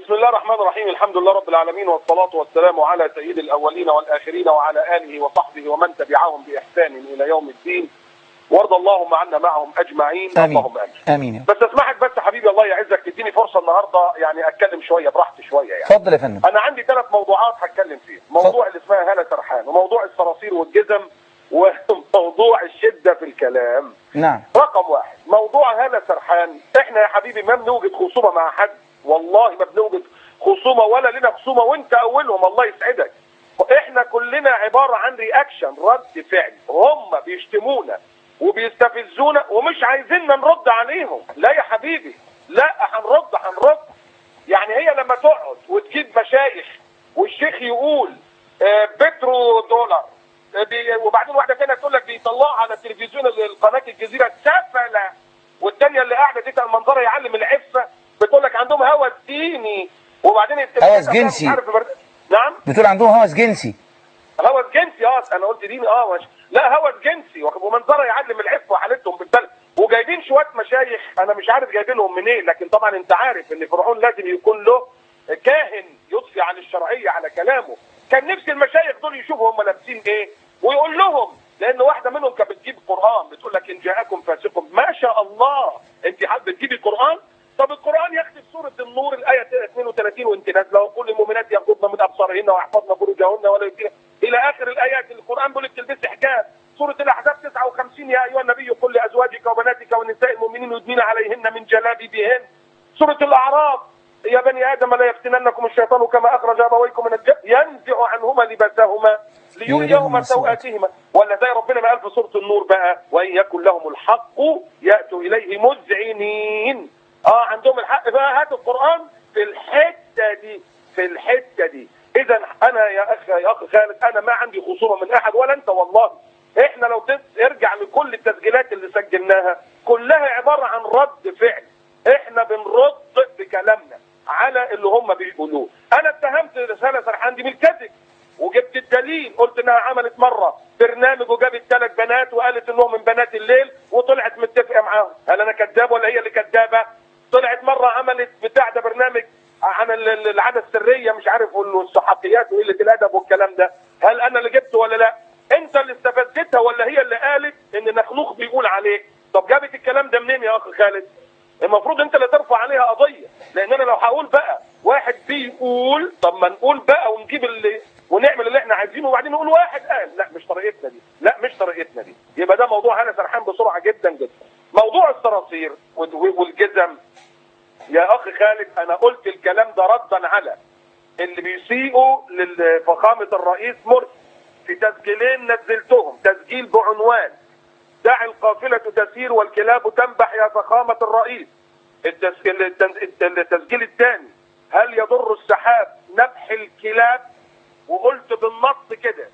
بسم الله الرحمن الرحيم. الحمد لله رب العالمين، والصلاة والسلام على سيد الأولين والآخرين وعلى آله وصحبه ومن تبعهم بإحسان إلى يوم الدين، وارض اللهم عنا معهم أجمعين. آمين. اللهم آمين. آمين. بس اسمحك بس حبيبي الله يعزك تديني فرصة النهاردة يعني أتكلم شوية براحتي شوية يعني. اتفضل يا فندم. أنا عندي 3 موضوعات هتكلم فيها، موضوع اللي اسمها هالة سرحان، وموضوع الصراصير والجزم، وموضوع الشدة في الكلام. نعم. رقم 1 موضوع هالة سرحان، احنا يا حبيبي ما بنوجد خصومة مع حد، والله ما بنوجد خصومة ولا لنا خصومة، وانت اولهم الله يسعدك. احنا كلنا عبارة عن رياكشن، رد فعل. هم بيشتمونا وبيستفزونا ومش عايزيننا نرد عليهم. لا يا حبيبي، لا هنرد. يعني هي لما تقعد وتجيب مشايخ والشيخ يقول بترو دولار، وبعدين واحده ثانيه تقول لك بيطلعوا على التلفزيون القناه الجزيره سفله، والثانيه اللي قاعده دي المنظره يعلم العفه بتقول لك عندهم هوس ديني، وبعدين هوس جنسي. نعم بتقول عندهم هوس جنسي. هوس جنسي. انا قلت ديني لا هوس جنسي، ومنظره يعلم العفه وحالتهم بالبلد، وجايبين شويه مشايخ انا مش عارف جايبينهم منين، لكن طبعا انت عارف ان فرعون لازم يكون له كاهن يضفي عن الشرعيه على كلامه. كان نفس المشايخ دول يشوفوا هم لابسين ايه ويقول لهم، لان واحده منهم كانت بتجيب قران بتقول لك ان جاءكم فاسق، ما شاء الله انت حابه تجيبي قران؟ طب القران يختم سوره النور الايه 32 وانت نازله، وكل المؤمنات يغضضن من ابصارهن ويحفظن فروجهن ولا يبدين الى اخر الايات. القران بيقول لك تلبسي حجاب. سوره الاحزاب 59 يا ايها النبي قل لازواجك وبناتك ونساء المؤمنين يدنين عليهن من جلابيبهن. سوره الاعراف يا بني ادم لا يفتننكم الشيطان كما اخرج ابويكم من الجنه ينزع عنهما لباسهما ليريهما سوءاتهما، ولا زي ربنا ما قال في سوره النور بقى وان يكن لهم الحق ياتوا اليه مذعنين. عندهم الحق بقى، هات القران في الحته دي. اذا انا يا اخ خالد انا ما عندي خصومه من احد ولا انت والله. احنا لو ارجع لكل التسجيلات اللي سجلناها كلها عباره عن رد فعل، احنا بنرد بكلامنا على اللي هم بيقولوه. انا اتهمت رساله سرحان دي بالكذب وجبت الدليل، قلت انها عملت مره برنامج وجابت 3 بنات وقالت انهم من بنات الليل وطلعت متفقه معاهم. هل انا كذاب ولا هي اللي كذابه؟ طلعت مره عملت بتاع ده برنامج عن العاده السريه مش عارف والصحفيات وقله الادب والكلام ده، هل انا اللي جبته ولا لا؟ انت اللي استفزتها ولا هي اللي قالت ان نخنوخ بيقول عليك؟ طب جابت الكلام ده منين يا اخ خالد؟ المفروض انت اللي ترفع عليها قضيه، لان انا لو هقول بقى واحد بيقول طب ما نقول بقى ونجيب اللي ونعمل اللي احنا عايزينه وبعدين نقول واحد قال. لا مش طريقتنا دي. يبقى ده موضوع هالة سرحان بسرعه جدا جدا. موضوع الصراصير والجزم يا اخ خالد انا قلت الكلام ده ردا على اللي بيسيئوا لفخامه الرئيس مرسي في تسجيلين نزلتهم، تسجيل بعنوان دع القافله تسير والكلاب تنبح يا فخامه الرئيس. التسجيل الثاني هل يضر السحاب نبح الكلاب، وقلت بالنص كده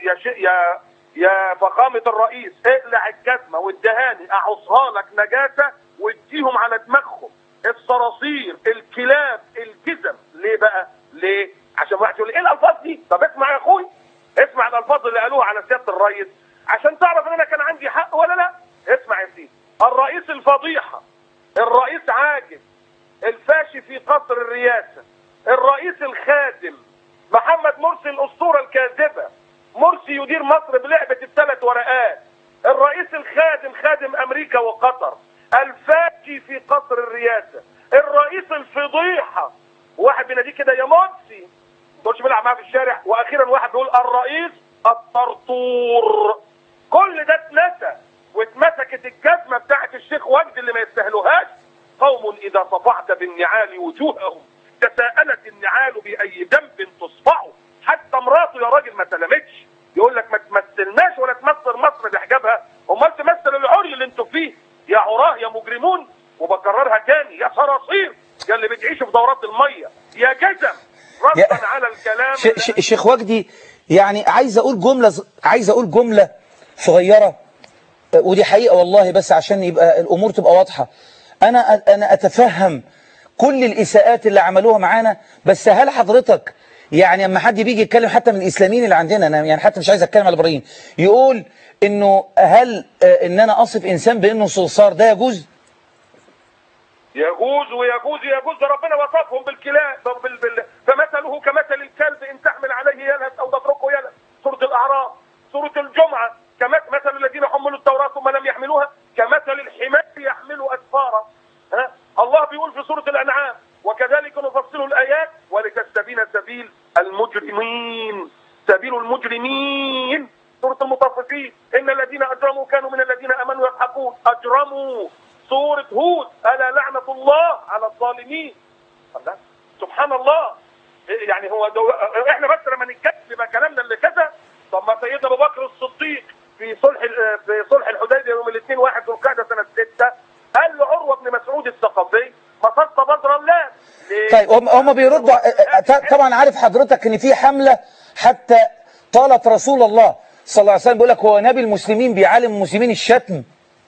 يا فخامه الرئيس اقلع الجزمه والدهاني اعصها لك نجاسه واديهم على دماغهم الصراصير الكلاب الجزم. ليه بقى؟ ليه؟ عشان واحد يقول ايه الالفاظ دي؟ طب اسمع يا اخوي، اسمع الالفاظ اللي قالوها على سياده الرئيس عشان تعرف ان انا كان عندي حق ولا لا. اسمع يا سيدي، الرئيس الفضيحه، الرئيس عاجز، الفاشي في قصر الرئاسه، الرئيس الخادم محمد مرسي الاسطوره الكاذبه، مرسي يدير مصر بلعبه ال3 ورقات، الرئيس الخادم خادم امريكا وقطر، الفاشي في قصر الرئاسه، الرئيس الفضيحه، واحد بيناديه كده يا مرسي ما تقولش بيلعب معاه في الشارع، واخيرا واحد بيقول الرئيس الطرطور. كل ده اتنسى واتمسكت الجزمه بتاعت الشيخ وجدي اللي ما يستاهلوهاش. قوم اذا صفعت بالنعال وجوههم تساءلت النعال باي ذنب تصفعوا. حتى مراته يا راجل ما سلمتش، يقول لك ما تمثلناش ولا تمثل مصر بحجابها، امال تمثل العري اللي انتوا فيه يا عراه يا مجرمون. وبكررها تاني يا صراصير يا اللي بتعيشوا في دورات الميه يا جزم، ردا على الكلام. الشيخ وجدي يعني عايز اقول جمله صغيره، ودي حقيقه والله، بس عشان يبقى الامور تبقى واضحه. انا اتفهم كل الاساءات اللي عملوها معانا، بس هل حضرتك يعني اما حد بيجي يتكلم حتى من الاسلاميين اللي عندنا، انا يعني حتى مش عايز اتكلم على الابراهيم، يقول انه هل ان انا اصف انسان بانه صرصار ده يجوز؟ يجوز ويجوز ده ربنا وصفهم بالكلاب فمثله كمثل الكلب ان تحمل عليه يلهث او تتركه يلهث. سورة الأعراف. سورة الجمعة كمثل الذين حملوا التوراة ثم لم يحملوها كمثل الحمار يحمل أسفارا. الله بيقول في سورة الأنعام وكذلك نفصل الآيات ولتستبين سبيل المجرمين. سبيل المجرمين. سورة المطففين إن الذين أجرموا كانوا من الذين آمنوا يضحكون. أجرموا. سورة هود ألا لعنة الله على الظالمين. سبحان الله. يعني هو احنا بس لما نتكلم يبقى كلامنا اللي كذا. طب ما سيدنا ابو بكر الصديق في صلح الحديبيه يوم الاثنين 1 ذو القعده سنه 6 قال لعروه بن مسعود الثقفي مصدت بدر الله. طيب هم بيردوا طبعا عارف حضرتك ان في حمله حتى طالت رسول الله صلى الله عليه وسلم بيقول لك هو نبي المسلمين بيعلم المسلمين الشتم.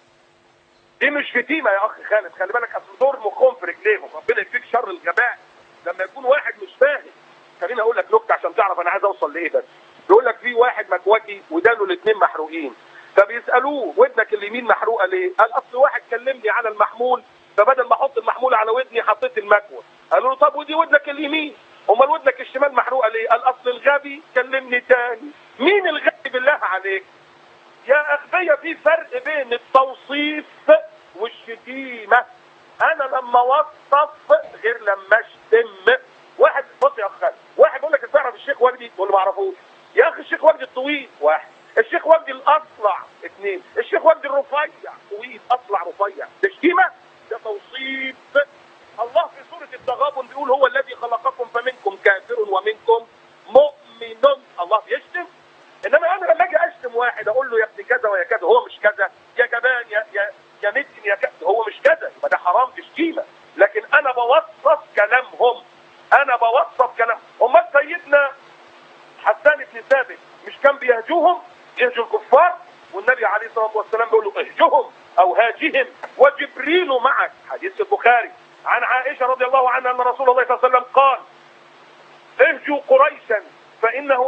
دي مش شتيمه يا اخ خالد، خلي بالك اصل دور مخهم في رجليهم. ربنا يكفيك شر الغباء لما يكون واحد مش فاهم. خليني اقول لك نكته عشان تعرف انا عايز اوصل لايه. بس بيقول لك في واحد مكوكي ودانه الاثنين محروقين فبيسالوه ودنك اليمين محروقه ليه؟ قال اصل واحد كلمني على المحمول فبدل ما احط المحمول على ودني حطيت المكوه. قالوا له طب ودي ودنك اليمين امال ودنك الشمال محروقه ليه؟ قال اصل الغبي كلمني تاني. مين الغبي بالله عليك؟ يا اغبياء في فرق بين التوصيف والشتيمه. انا لما اوصف غير لما اشتم. واحد بص يا اخ خالد، واحد يقول لك تعرف الشيخ وجدي تقول له ما اعرفوش. يا اخي الشيخ وجدي الطويل واحد، الشيخ وجدي الاصلع اثنين، الشيخ وجدي الرفيع طويل اصلع رفيع. ده شتيمه؟ ده توصيف. الله في سوره التغابن بيقول هو الذي خلقكم فمنكم كافر ومنكم مؤمن. الله بيشتم. انما انا لما اجي اشتم واحد اقول له يا ابن كذا ويا كذا هو مش كذا، يا جبان يا مدن يا كذا هو مش كذا، يبقى ده حرام دي شتيمه. لكن انا بوصف كلامهم. انا بوصف كلام. امال سيدنا حسان بن ثابت مش كان بيهجوهم؟ يهجوا الكفار والنبي عليه الصلاه والسلام بيقول له اهجهم او هاجهم وجبريل معك. حديث البخاري عن عائشه رضي الله عنها ان رسول الله صلى الله عليه وسلم قال اهجوا قريشا فانه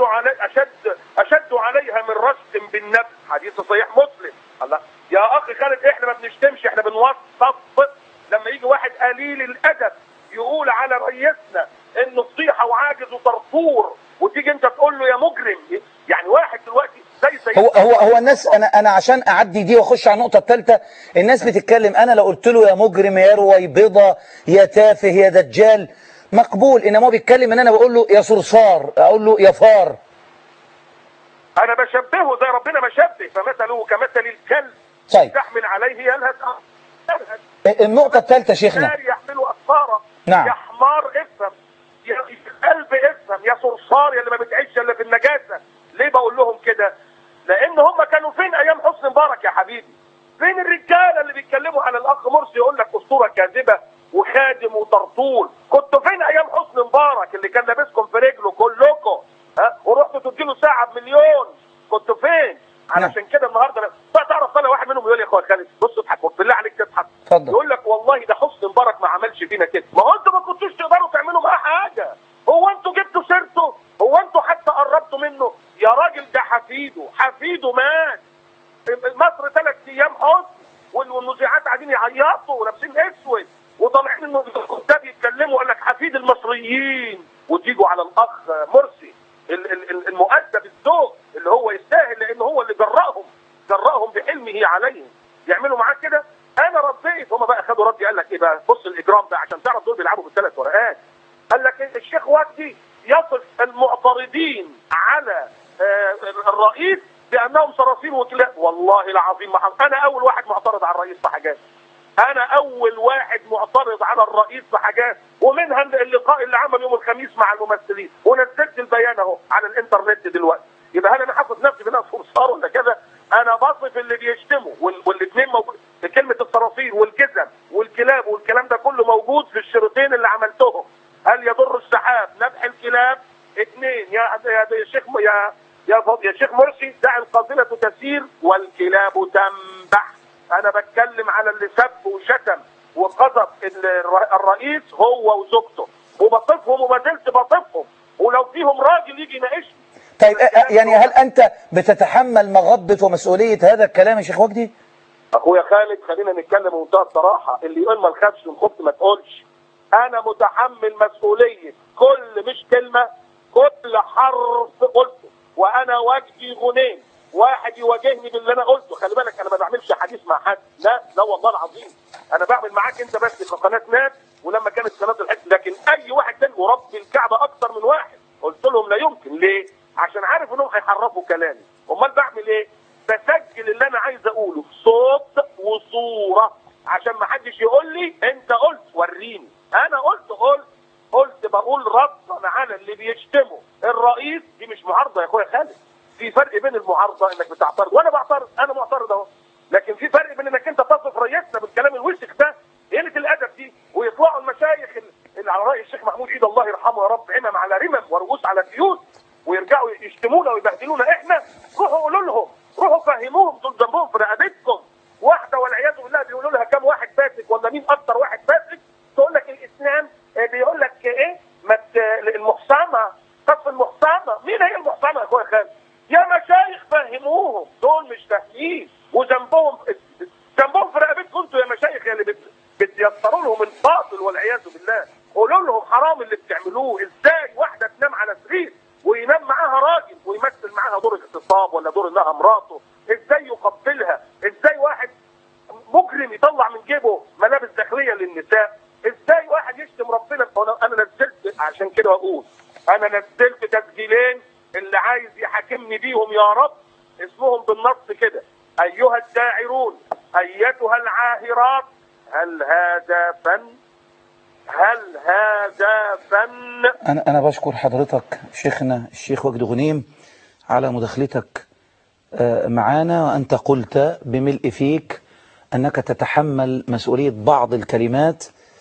اشد عليها من رشد بالنبل. حديث صحيح مسلم. الله يا اخي خالد احنا ما بنشتمش احنا بنوصف. لما يجي واحد قليل الادب يقول على رئيسنا انه فضيحه وعاجز وطرطور وتيجي انت تقول له يا مجرم. يعني واحد دلوقتي زي هو الناس انا عشان اعدي دي واخش على النقطه الثالثه. الناس بتتكلم انا لو قلت له يا مجرم يا رويبضه يا تافه يا دجال مقبول، انما هو بيتكلم ان انا بقول له يا صرصار اقول له يا فار. انا بشبهه زي ربنا ما شبه فمثله كمثل الكلب تحمل عليه يلهث. النقطه الثالثه شيخنا يحملوا اسفارا. نعم. يا حمار افهم، يا قلب افهم، يا صرصار يا اللي ما بتعيش الا في النجاسه. ليه بقول لهم كده؟ لان هم كانوا فين ايام حسني مبارك يا حبيبي؟ فين الرجاله اللي بيتكلموا على الاخ مرسي يقول لك اسطوره كاذبه وخادم وطرطول؟ كنتوا فين ايام حسني مبارك اللي كان لابسكم في رجله كلكم ورحتوا تديله ساعه بمليون؟ كنتوا فين؟ علشان كده النهارده تعرف طالع واحد منهم يقول لي يا اخويا خالد بص اضحك بالله عليك تضحك. يقول لك والله ده حسني مبارك ما عملش فينا كده. ما هو انتوا ما كنتوش تقدروا تعملوا معاه حاجه. هو انتوا جبتوا سيرته؟ هو انتوا حتى قربتوا منه؟ يا راجل ده حفيده مات. مصر 3 ايام حزن والمذيعات قاعدين يعيطوا ولابسين اسود وطالعين انه الكتاب يتكلموا قال لك حفيد المصريين وتيجوا على الاخ مرسي المؤدب الذوق اللي هو يستاهل لان هو اللي جرأهم بحلمه عليهم يعملوا معاه كده. انا رديت هم بقى خدوا ردي قال لك ايه بقى؟ بص الاجرام ده عشان تعرف دول بيلعبوا بالثلاث ورقات. قال لك الشيخ وجدي يصف المعترضين على الرئيس بانهم صراصير وكلاب. والله العظيم ما انا اول واحد معترض على الرئيس في حاجات. انا اول واحد معترض على الرئيس في حاجات ومنها اللقاء اللي عمل يوم الخميس مع الممثلين ونزلت البيان اهو على الانترنت دلوقتي. يبقى هل انا حاطط نفسي بناء صرصار ولا كذا؟ انا بصف اللي بيشتموا والاثنين موجود. كلمه الصراصير والجزم والكلاب والكلام ده كله موجود في الشريطين اللي عملتهم. هل يضر السحاب نبح الكلاب؟ 2 يا شيخ مرسي دع القافله تسير والكلاب تنبح. انا بتكلم على اللي سب وشتم وقذف الرئيس هو وزوجته وبصفهم وما زلت بصفهم ولو فيهم راجل يجي يناقشني. طيب يعني هل انت بتتحمل مغبه ومسؤوليه هذا الكلام يا شيخ وجدي؟ اخويا خالد خلينا نتكلم بمنتهى الصراحه، اللي يقول ما نخافش ونخفت ما تقولش. انا متحمل مسؤوليه كل مش كلمه، كل حرف قلته، وانا واجبي غنين. واحد يواجهني باللي انا قلته، خلي بالك انا ما بعملش حديث مع حد، لا لا والله العظيم، انا بعمل معاك انت بس كقناه ناس، ولما كانت قناه الحج، لكن اي واحد تاني ورب الكعبه اكتر من واحد قلت لهم لا يمكن. ليه؟ عشان عارف انهم هيحرفوا كلامي. امال بعمل ايه؟ بسجل اللي انا عايز اقوله صوت وصوره، عشان ما حدش يقول لي انت قلت وريني. انا قلت بقول ردا على اللي بيشتموا الرئيس. دي مش معارضه يا اخويا خالد، في فرق بين المعارضه انك بتعترض وانا بعترض، انا معترض اهو، لكن في فرق بين انك انت تصف رئيسنا بالكلام الوسخ ده، قله الادب دي، ويطلعوا المشايخ اللي على راي الشيخ محمود عيد الله يرحمه يا رب، عمم على رمم ورؤوس على ديوس، ويرجعوا يشتمونا ويبهدلونا احنا. روحوا قولوا لهم، روحوا فهموهم، دول ذنبهم في رقبتكم. واحده والعياذ بالله بيقولوا لها كم واحد فاسق ولا مين اكتر واحد فاسق، تقول لك الاسلام بيقول لك ايه، المحصنه، قصف المحصنه. مين هي المحصنه يا اخويا خالد؟ يا مشايخ فهموهم، دول مش فاهمين وذنبهم في رقبتكم انتوا يا مشايخ، اللي بتيسروا لهم الباطل والعياذ بالله. قولوا لهم حرام اللي بتعملوه. ازاي واحده تنام على سرير وينام معاها راجل ويمثل معاها دور اغتصاب ولا دور انها مراته؟ ازاي يقبلها؟ ازاي واحد مجرم يطلع من جيبه ملابس داخليه للنساء؟ ازاي واحد يشتم ربنا؟ انا نزلت، عشان كده اقول انا نزلت تسجيلين اللي عايز يحاكمني بيهم يا رب، اسمهم بالنص كده: ايها الداعرون، ايتها العاهرات، هل هذا فن؟ هل هذا فن؟ أنا بشكر حضرتك شيخنا الشيخ وجدي غنيم على مداخلتك معنا، وأنت قلت بملء فيك أنك تتحمل مسؤولية بعض الكلمات